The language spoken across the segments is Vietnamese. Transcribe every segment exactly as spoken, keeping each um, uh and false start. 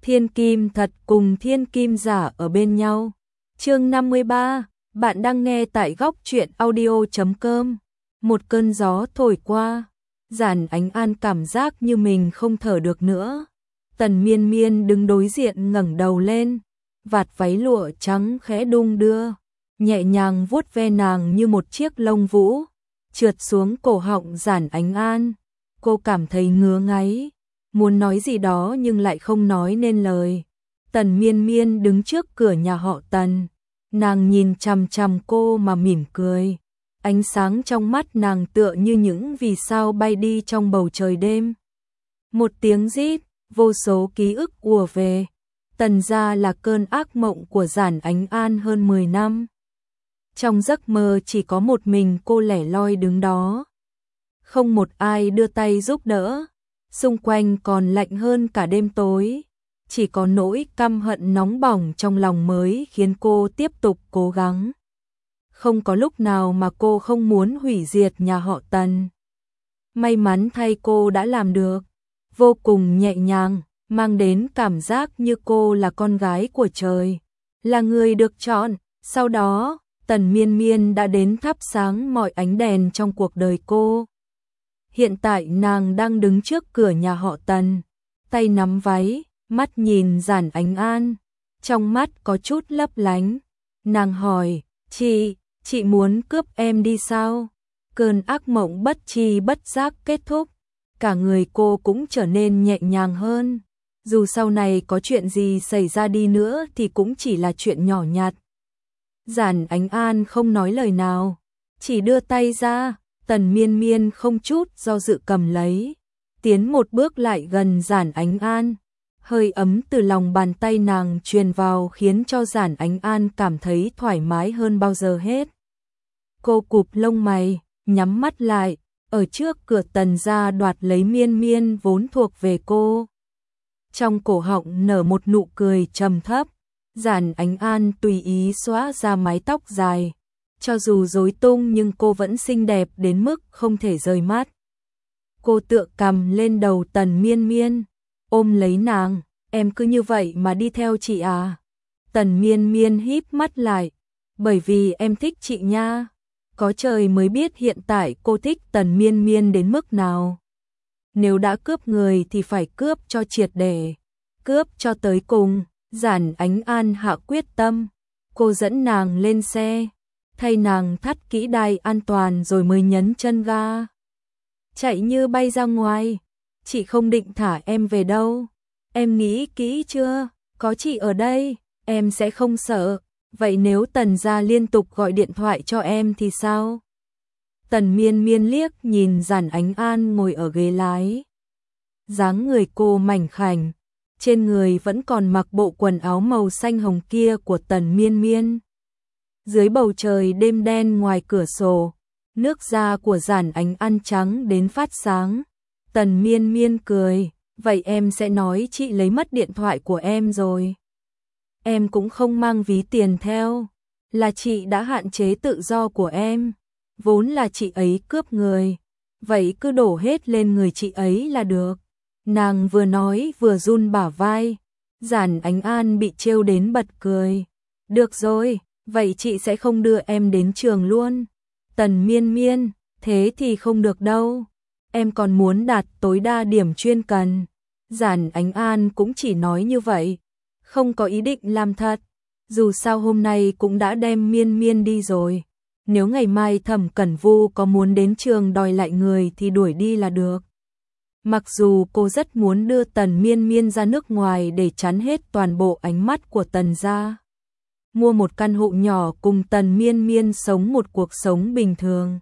Thiên kim thật cùng thiên kim giả ở bên nhau. Chương năm mươi ba, bạn đang nghe tại góc truyện audio chấm com. Một cơn gió thổi qua, Giản Ánh An cảm giác như mình không thở được nữa. Tần Miên Miên đứng đối diện ngẩng đầu lên, vạt váy lụa trắng khẽ đung đưa, nhẹ nhàng vuốt ve nàng như một chiếc lông vũ, trượt xuống cổ họng Giản Ánh An. Cô cảm thấy ngứa ngáy, muốn nói gì đó nhưng lại không nói nên lời. Tần Miên Miên đứng trước cửa nhà họ Tần, nàng nhìn chằm chằm cô mà mỉm cười. Ánh sáng trong mắt nàng tựa như những vì sao bay đi trong bầu trời đêm. Một tiếng rít, vô số ký ức ùa về. Tần gia là cơn ác mộng của Giản Ánh An hơn mười năm. Trong giấc mơ chỉ có một mình cô lẻ loi đứng đó. Không một ai đưa tay giúp đỡ. Xung quanh còn lạnh hơn cả đêm tối. Chỉ có nỗi căm hận nóng bỏng trong lòng mới khiến cô tiếp tục cố gắng. Không có lúc nào mà cô không muốn hủy diệt nhà họ Tần. May mắn thay cô đã làm được. Vô cùng nhẹ nhàng, mang đến cảm giác như cô là con gái của trời, là người được chọn. Sau đó, Tần Miên Miên đã đến thắp sáng mọi ánh đèn trong cuộc đời cô. Hiện tại nàng đang đứng trước cửa nhà họ Tần, tay nắm váy, mắt nhìn Giản Ánh An, trong mắt có chút lấp lánh. Nàng hỏi, chị, chị muốn cướp em đi sao? Cơn ác mộng bất tri bất giác kết thúc, cả người cô cũng trở nên nhẹ nhàng hơn. Dù sau này có chuyện gì xảy ra đi nữa thì cũng chỉ là chuyện nhỏ nhặt. Giản Ánh An không nói lời nào, chỉ đưa tay ra. Tần Miên Miên không chút do dự cầm lấy, tiến một bước lại gần Giản Ánh An. Hơi ấm từ lòng bàn tay nàng truyền vào khiến cho Giản Ánh An cảm thấy thoải mái hơn bao giờ hết. Cô cụp lông mày, nhắm mắt lại, ở trước cửa Tần gia đoạt lấy Miên Miên vốn thuộc về cô. Trong cổ họng nở một nụ cười trầm thấp, Giản Ánh An tùy ý xóa ra mái tóc dài. Cho dù rối tung nhưng cô vẫn xinh đẹp đến mức không thể rời mắt. Cô tựa cằm lên đầu Tần Miên Miên, ôm lấy nàng, em cứ như vậy mà đi theo chị à? Tần Miên Miên híp mắt lại, bởi vì em thích chị nha. Có trời mới biết hiện tại cô thích Tần Miên Miên đến mức nào. Nếu đã cướp người thì phải cướp cho triệt để, cướp cho tới cùng. Giản Ánh An hạ quyết tâm, cô dẫn nàng lên xe, thay nàng thắt kỹ đai an toàn rồi mới nhấn chân ga. Chạy như bay ra ngoài. Chị không định thả em về đâu. Em nghĩ kỹ chưa? Có chị ở đây, em sẽ không sợ. Vậy nếu Tần gia liên tục gọi điện thoại cho em thì sao? Tần Miên Miên liếc nhìn Giản Ánh An ngồi ở ghế lái. Dáng người cô mảnh khảnh, trên người vẫn còn mặc bộ quần áo màu xanh hồng kia của Tần Miên Miên. Dưới bầu trời đêm đen ngoài cửa sổ, nước da của Giản Ánh An trắng đến phát sáng. Tần Miên Miên cười, vậy em sẽ nói chị lấy mất điện thoại của em rồi. Em cũng không mang ví tiền theo, là chị đã hạn chế tự do của em. Vốn là chị ấy cướp người, vậy cứ đổ hết lên người chị ấy là được. Nàng vừa nói vừa run bả vai. Giản Ánh An bị trêu đến bật cười. Được rồi, vậy chị sẽ không đưa em đến trường luôn. Tần Miên Miên, thế thì không được đâu. Em còn muốn đạt tối đa điểm chuyên cần. Giản Ánh An cũng chỉ nói như vậy, không có ý định làm thật. Dù sao hôm nay cũng đã đem Miên Miên đi rồi. Nếu ngày mai Thẩm Cẩn Vu có muốn đến trường đòi lại người thì đuổi đi là được. Mặc dù cô rất muốn đưa Tần Miên Miên ra nước ngoài để chắn hết toàn bộ ánh mắt của Tần gia, mua một căn hộ nhỏ cùng Tần Miên Miên sống một cuộc sống bình thường.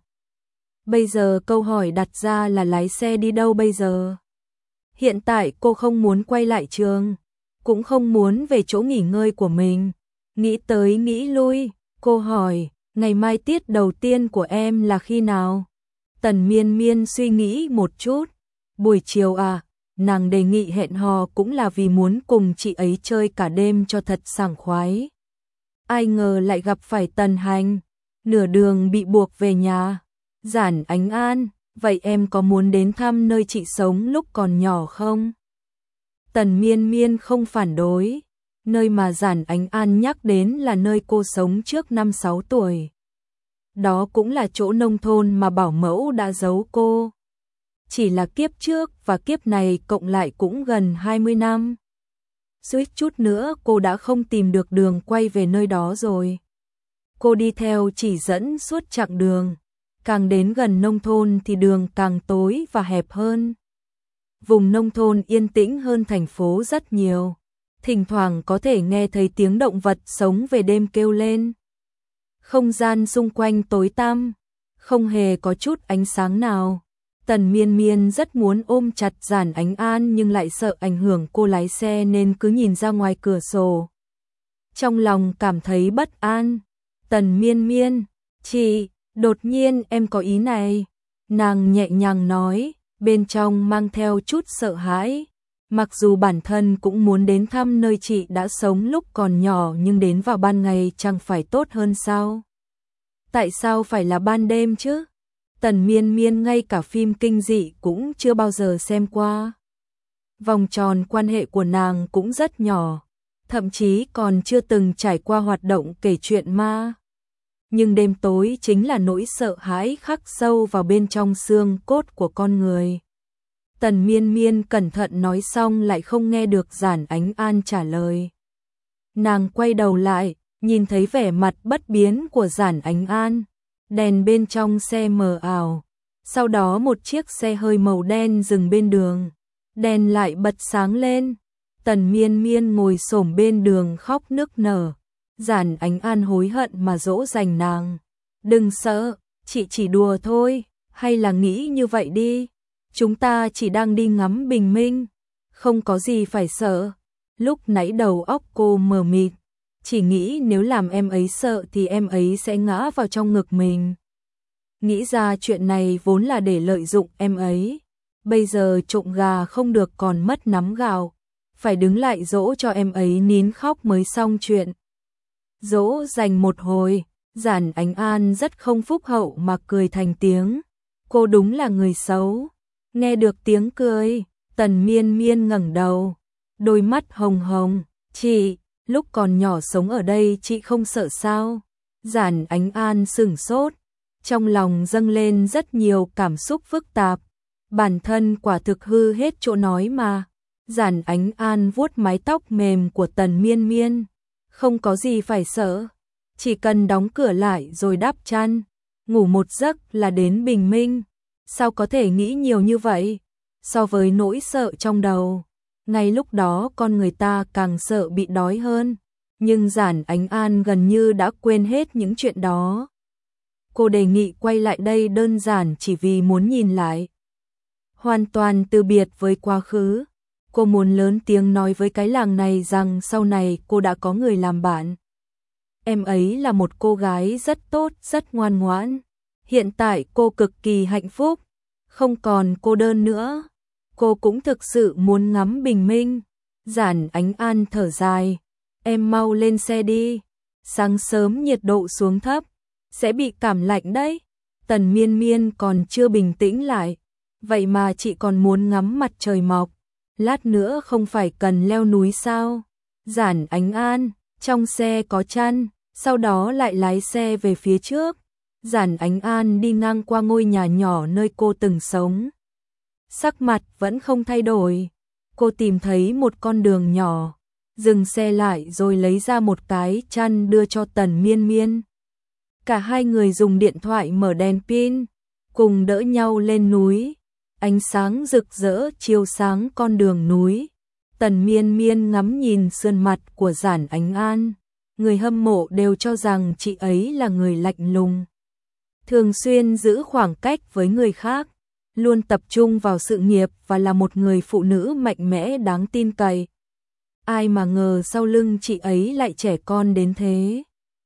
Bây giờ câu hỏi đặt ra là lái xe đi đâu bây giờ? Hiện tại cô không muốn quay lại trường, cũng không muốn về chỗ nghỉ ngơi của mình. Nghĩ tới nghĩ lui, cô hỏi, ngày mai tiết đầu tiên của em là khi nào? Tần Miên Miên suy nghĩ một chút, buổi chiều à, nàng đề nghị hẹn hò cũng là vì muốn cùng chị ấy chơi cả đêm cho thật sảng khoái. Ai ngờ lại gặp phải Tần Hành, nửa đường bị buộc về nhà. Giản Ánh An, vậy em có muốn đến thăm nơi chị sống lúc còn nhỏ không? Tần Miên Miên không phản đối. Nơi mà Giản Ánh An nhắc đến là nơi cô sống trước năm sáu tuổi. Đó cũng là chỗ nông thôn mà bảo mẫu đã giấu cô. Chỉ là kiếp trước và kiếp này cộng lại cũng gần hai mươi năm. Suýt chút nữa cô đã không tìm được đường quay về nơi đó rồi. Cô đi theo chỉ dẫn suốt chặng đường. Càng đến gần nông thôn thì đường càng tối và hẹp hơn. Vùng nông thôn yên tĩnh hơn thành phố rất nhiều. Thỉnh thoảng có thể nghe thấy tiếng động vật sống về đêm kêu lên. Không gian xung quanh tối tăm, không hề có chút ánh sáng nào. Tần Miên Miên rất muốn ôm chặt Giản Ánh An nhưng lại sợ ảnh hưởng cô lái xe nên cứ nhìn ra ngoài cửa sổ. Trong lòng cảm thấy bất an. Tần Miên Miên, chị, đột nhiên em có ý này. Nàng nhẹ nhàng nói, bên trong mang theo chút sợ hãi. Mặc dù bản thân cũng muốn đến thăm nơi chị đã sống lúc còn nhỏ nhưng đến vào ban ngày chẳng phải tốt hơn sao? Tại sao phải là ban đêm chứ? Tần Miên Miên ngay cả phim kinh dị cũng chưa bao giờ xem qua. Vòng tròn quan hệ của nàng cũng rất nhỏ, thậm chí còn chưa từng trải qua hoạt động kể chuyện ma. Nhưng đêm tối chính là nỗi sợ hãi khắc sâu vào bên trong xương cốt của con người. Tần Miên Miên cẩn thận nói xong lại không nghe được Giản Ánh An trả lời. Nàng quay đầu lại, nhìn thấy vẻ mặt bất biến của Giản Ánh An. Đèn bên trong xe mờ ảo. Sau đó một chiếc xe hơi màu đen dừng bên đường. Đèn lại bật sáng lên. Tần Miên Miên ngồi xổm bên đường khóc nức nở. Giản Ánh An hối hận mà dỗ dành nàng. Đừng sợ, chị chỉ đùa thôi, hay là nghĩ như vậy đi. Chúng ta chỉ đang đi ngắm bình minh, không có gì phải sợ. Lúc nãy đầu óc cô mờ mịt, chỉ nghĩ nếu làm em ấy sợ thì em ấy sẽ ngã vào trong ngực mình. Nghĩ ra chuyện này vốn là để lợi dụng em ấy. Bây giờ trộm gà không được còn mất nắm gạo, phải đứng lại dỗ cho em ấy nín khóc mới xong chuyện. Dỗ dành một hồi, Giản Ánh An rất không phúc hậu mà cười thành tiếng. Cô đúng là người xấu. Nghe được tiếng cười, Tần Miên Miên ngẩng đầu, đôi mắt hồng hồng. Chị, lúc còn nhỏ sống ở đây chị không sợ sao? Giản Ánh An sửng sốt, trong lòng dâng lên rất nhiều cảm xúc phức tạp. Bản thân quả thực hư hết chỗ nói mà. Giản Ánh An vuốt mái tóc mềm của Tần Miên Miên. Không có gì phải sợ, chỉ cần đóng cửa lại rồi đắp chăn, ngủ một giấc là đến bình minh. Sao có thể nghĩ nhiều như vậy? So với nỗi sợ trong đầu, ngay lúc đó con người ta càng sợ bị đói hơn. Nhưng Giản Ánh An gần như đã quên hết những chuyện đó. Cô đề nghị quay lại đây đơn giản chỉ vì muốn nhìn lại. Hoàn toàn từ biệt với quá khứ. Cô muốn lớn tiếng nói với cái làng này rằng sau này cô đã có người làm bạn. Em ấy là một cô gái rất tốt, rất ngoan ngoãn. Hiện tại cô cực kỳ hạnh phúc, không còn cô đơn nữa. Cô cũng thực sự muốn ngắm bình minh. Giản Ánh An thở dài. Em mau lên xe đi. Sáng sớm nhiệt độ xuống thấp, sẽ bị cảm lạnh đấy. Tần Miên Miên còn chưa bình tĩnh lại. Vậy mà chị còn muốn ngắm mặt trời mọc. Lát nữa không phải cần leo núi sao? Giản Ánh An, trong xe có chăn, sau đó lại lái xe về phía trước. Giản Ánh An đi ngang qua ngôi nhà nhỏ nơi cô từng sống. Sắc mặt vẫn không thay đổi. Cô tìm thấy một con đường nhỏ, dừng xe lại rồi lấy ra một cái chăn đưa cho Tần Miên Miên. Cả hai người dùng điện thoại mở đèn pin, cùng đỡ nhau lên núi. Ánh sáng rực rỡ chiếu sáng con đường núi. Tần Miên Miên ngắm nhìn sườn mặt của Giản Ánh An. Người hâm mộ đều cho rằng chị ấy là người lạnh lùng, thường xuyên giữ khoảng cách với người khác, luôn tập trung vào sự nghiệp và là một người phụ nữ mạnh mẽ đáng tin cậy. Ai mà ngờ sau lưng chị ấy lại trẻ con đến thế.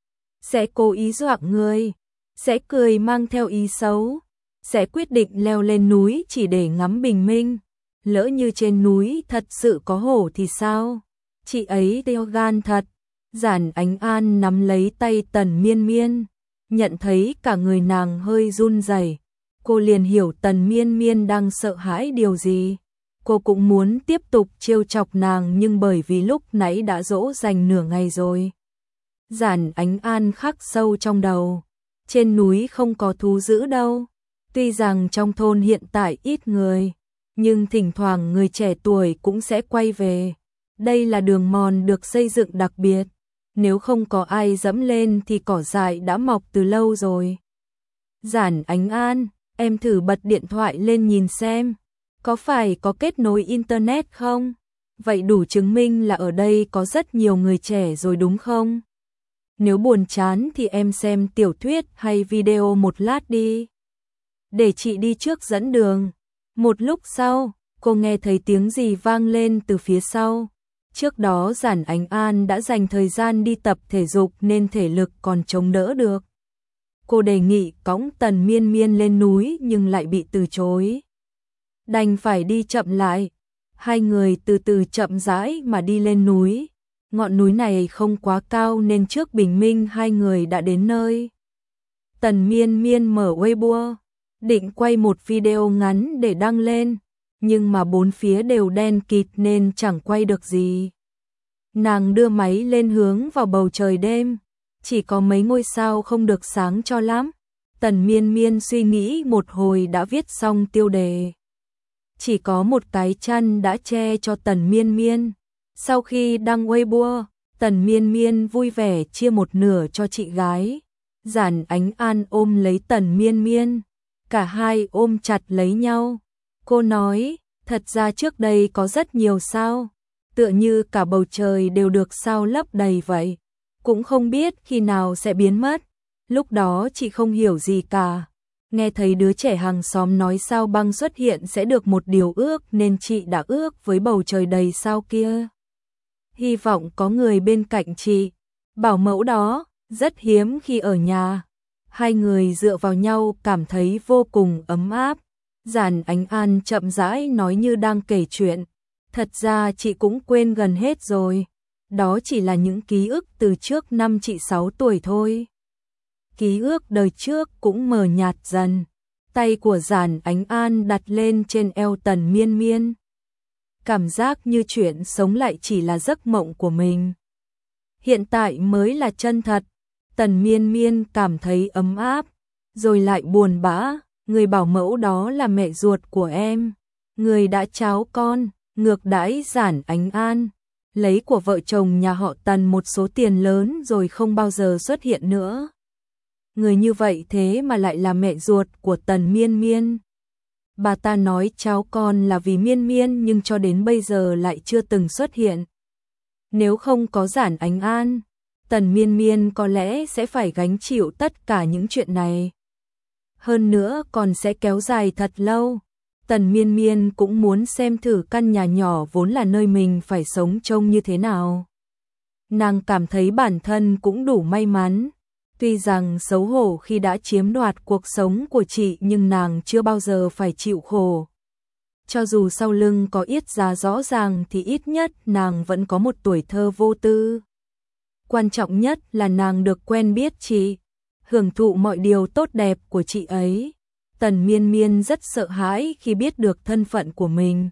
Sẽ cố ý dọa người, sẽ cười mang theo ý xấu, sẽ quyết định leo lên núi chỉ để ngắm bình minh. Lỡ như trên núi thật sự có hổ thì sao? Chị ấy đeo gan thật. Giản Ánh An nắm lấy tay Tần Miên Miên, nhận thấy cả người nàng hơi run rẩy. Cô liền hiểu Tần Miên Miên đang sợ hãi điều gì. Cô cũng muốn tiếp tục trêu chọc nàng nhưng bởi vì lúc nãy đã dỗ dành nửa ngày rồi. Giản Ánh An khắc sâu trong đầu. Trên núi không có thú dữ đâu. Tuy rằng trong thôn hiện tại ít người, nhưng thỉnh thoảng người trẻ tuổi cũng sẽ quay về. Đây là đường mòn được xây dựng đặc biệt. Nếu không có ai dẫm lên thì cỏ dại đã mọc từ lâu rồi. Giản Ánh An, em thử bật điện thoại lên nhìn xem. Có phải có kết nối internet không? Vậy đủ chứng minh là ở đây có rất nhiều người trẻ rồi đúng không? Nếu buồn chán thì em xem tiểu thuyết hay video một lát đi. Để chị đi trước dẫn đường. Một lúc sau, cô nghe thấy tiếng gì vang lên từ phía sau. Trước đó Giản Ánh An đã dành thời gian đi tập thể dục nên thể lực còn chống đỡ được. Cô đề nghị cõng Tần Miên Miên lên núi nhưng lại bị từ chối. Đành phải đi chậm lại. Hai người từ từ chậm rãi mà đi lên núi. Ngọn núi này không quá cao nên trước bình minh hai người đã đến nơi. Tần Miên Miên mở Weibo, định quay một video ngắn để đăng lên, nhưng mà bốn phía đều đen kịt nên chẳng quay được gì. Nàng đưa máy lên hướng vào bầu trời đêm, chỉ có mấy ngôi sao không được sáng cho lắm. Tần Miên Miên suy nghĩ một hồi đã viết xong tiêu đề. Chỉ có một cái chăn đã che cho Tần Miên Miên. Sau khi đăng Weibo, Tần Miên Miên vui vẻ chia một nửa cho chị gái. Giản Ánh An ôm lấy Tần Miên Miên. Cả hai ôm chặt lấy nhau. Cô nói, thật ra trước đây có rất nhiều sao. Tựa như cả bầu trời đều được sao lấp đầy vậy. Cũng không biết khi nào sẽ biến mất. Lúc đó chị không hiểu gì cả. Nghe thấy đứa trẻ hàng xóm nói sao băng xuất hiện sẽ được một điều ước nên chị đã ước với bầu trời đầy sao kia. Hy vọng có người bên cạnh chị. Bảo mẫu đó, rất hiếm khi ở nhà. Hai người dựa vào nhau cảm thấy vô cùng ấm áp. Giản Ánh An chậm rãi nói như đang kể chuyện. Thật ra chị cũng quên gần hết rồi. Đó chỉ là những ký ức từ trước năm chị sáu tuổi thôi. Ký ức đời trước cũng mờ nhạt dần. Tay của Giản Ánh An đặt lên trên eo Tần Miên Miên. Cảm giác như chuyện sống lại chỉ là giấc mộng của mình. Hiện tại mới là chân thật. Tần Miên Miên cảm thấy ấm áp, rồi lại buồn bã. Người bảo mẫu đó là mẹ ruột của em. Người đã tráo con, ngược đãi Giản Ánh An. Lấy của vợ chồng nhà họ Tần một số tiền lớn rồi không bao giờ xuất hiện nữa. Người như vậy thế mà lại là mẹ ruột của Tần Miên Miên. Bà ta nói cháu con là vì Miên Miên nhưng cho đến bây giờ lại chưa từng xuất hiện. Nếu không có Giản Ánh An, Tần Miên Miên có lẽ sẽ phải gánh chịu tất cả những chuyện này. Hơn nữa còn sẽ kéo dài thật lâu. Tần Miên Miên cũng muốn xem thử căn nhà nhỏ vốn là nơi mình phải sống trông như thế nào. Nàng cảm thấy bản thân cũng đủ may mắn. Tuy rằng xấu hổ khi đã chiếm đoạt cuộc sống của chị nhưng nàng chưa bao giờ phải chịu khổ. Cho dù sau lưng có yết giá rõ ràng thì ít nhất nàng vẫn có một tuổi thơ vô tư. Quan trọng nhất là nàng được quen biết chị, hưởng thụ mọi điều tốt đẹp của chị ấy. Tần Miên Miên rất sợ hãi khi biết được thân phận của mình.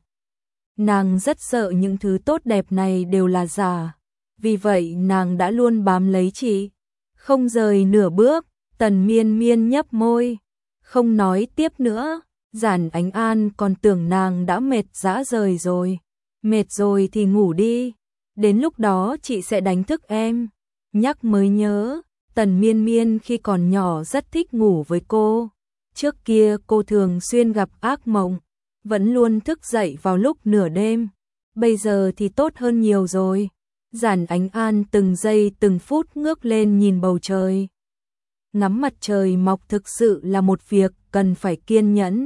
Nàng rất sợ những thứ tốt đẹp này đều là giả. Vì vậy nàng đã luôn bám lấy chị, không rời nửa bước. Tần Miên Miên nhấp môi, không nói tiếp nữa. Giản Ánh An còn tưởng nàng đã mệt rã rời rồi. Mệt rồi thì ngủ đi. Đến lúc đó chị sẽ đánh thức em. Nhắc mới nhớ, Tần Miên Miên khi còn nhỏ rất thích ngủ với cô. Trước kia cô thường xuyên gặp ác mộng, vẫn luôn thức dậy vào lúc nửa đêm. Bây giờ thì tốt hơn nhiều rồi. Giản Ánh An từng giây từng phút ngước lên nhìn bầu trời. Ngắm mặt trời mọc thực sự là một việc cần phải kiên nhẫn.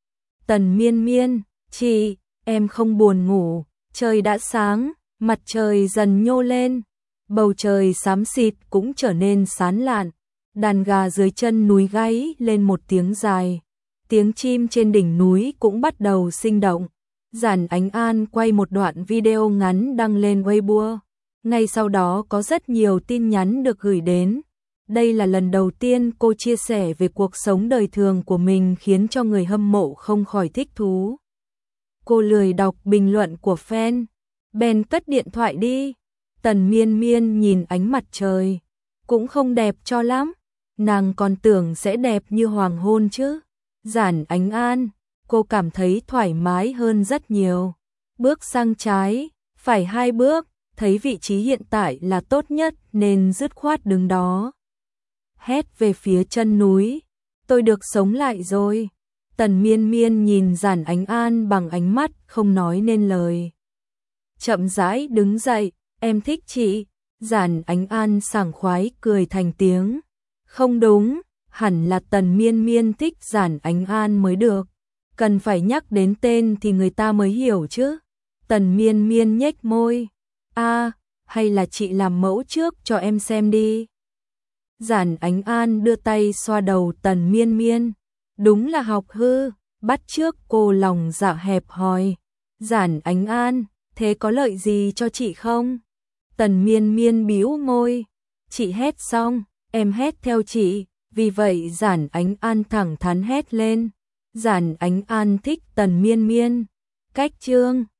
Tần Miên Miên, chị, em không buồn ngủ. Trời đã sáng, mặt trời dần nhô lên. Bầu trời xám xịt cũng trở nên sáng lạn. Đàn gà dưới chân núi gáy lên một tiếng dài. Tiếng chim trên đỉnh núi cũng bắt đầu sinh động. Giản Ánh An quay một đoạn video ngắn đăng lên Weibo. Ngay sau đó có rất nhiều tin nhắn được gửi đến. Đây là lần đầu tiên cô chia sẻ về cuộc sống đời thường của mình khiến cho người hâm mộ không khỏi thích thú. cô lười đọc bình luận của fan, bèn cất điện thoại đi. Tần Miên Miên nhìn ánh mặt trời, cũng không đẹp cho lắm, nàng còn tưởng sẽ đẹp như hoàng hôn chứ. Giản Ánh An, cô cảm thấy thoải mái hơn rất nhiều. Bước sang trái, phải hai bước, thấy vị trí hiện tại là tốt nhất nên dứt khoát đứng đó. Hét về phía chân núi, tôi được sống lại rồi. Tần Miên Miên nhìn Giản Ánh An bằng ánh mắt không nói nên lời. Chậm rãi đứng dậy, em thích chị. Giản Ánh An sảng khoái cười thành tiếng. Không đúng, hẳn là Tần Miên Miên thích Giản Ánh An mới được. Cần phải nhắc đến tên thì người ta mới hiểu chứ. Tần Miên Miên nhếch môi. A, à, hay là chị làm mẫu trước cho em xem đi. Giản Ánh An đưa tay xoa đầu Tần Miên Miên. Đúng là học hư, bắt chước cô lòng dạ hẹp hòi. Giản Ánh An, thế có lợi gì cho chị không? Tần Miên Miên bĩu môi. Chị hét xong, em hét theo chị. Vì vậy Giản Ánh An thẳng thắn hét lên. Giản Ánh An thích Tần Miên Miên. Cách chương